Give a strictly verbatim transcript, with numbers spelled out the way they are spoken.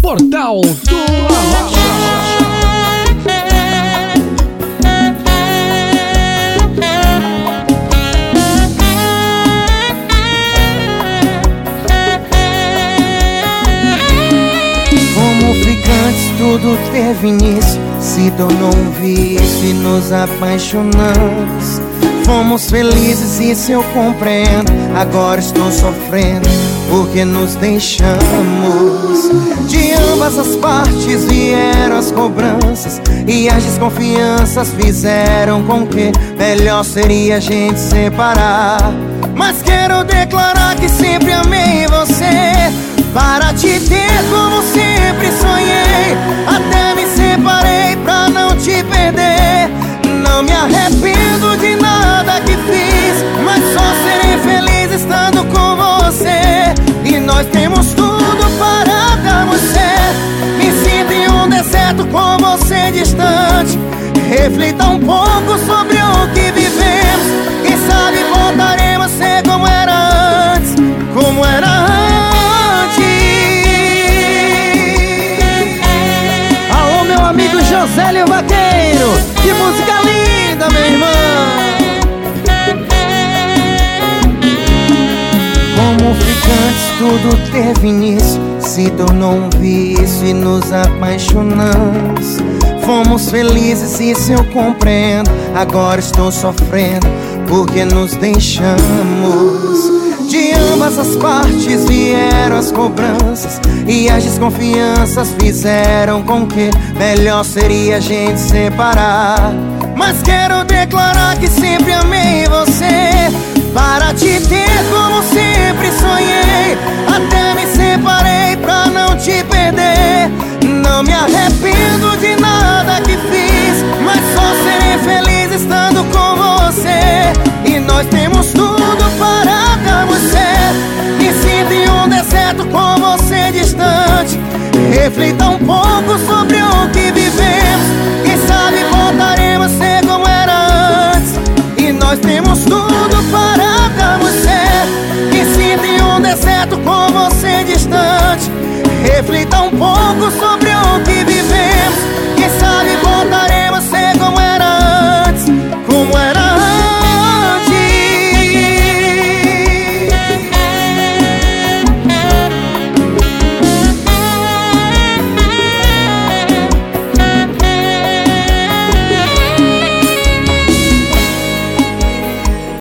Portal do Arrocha. Como ficantes tudo teve início, se tornou um vício e nos apaixonamos. Fomos felizes, isso eu compreendo. Agora estou sofrendo porque nos deixamos. De ambas as partes vieram as cobranças e as desconfianças fizeram com que melhor seria a gente separar. Mas quero declarar que sempre amei você, para te ter como sempre sonhei. Até me separei pra não te perder. Não me arrependo de nada que fiz, mas só serei feliz estando com você. E nós temos tudo para darmos certo. Me sinto em um deserto com você distante. Reflita um pouco sobre o que vivemos. Quem sabe voltaremos a ser como era antes, como era antes. Alô, meu amigo Josélio Vaqueiro, que música linda, meu irmão. Como ficantes tudo teve início, se tornou um vício e nos apaixonamos. Fomos felizes, isso eu compreendo. Agora estou sofrendo porque nos deixamos. De ambas as partes vieram as cobranças e as desconfianças fizeram com que melhor seria a gente separar. Mas quero declarar que sempre amei você, para te ter como sempre sonhei. Até me separei pra não te perder. Não me arrependo de nada que fiz, mas só serei feliz estando com você. E nós temos tudo para darmos certo. Me sinto em um deserto com você distante. Reflita um pouco sobre o que vivemos. Quem sabe voltaremos a ser como era antes. E nós temos tudo para darmos certo. Me sinto em um deserto com você distante. Reflita um pouco sobre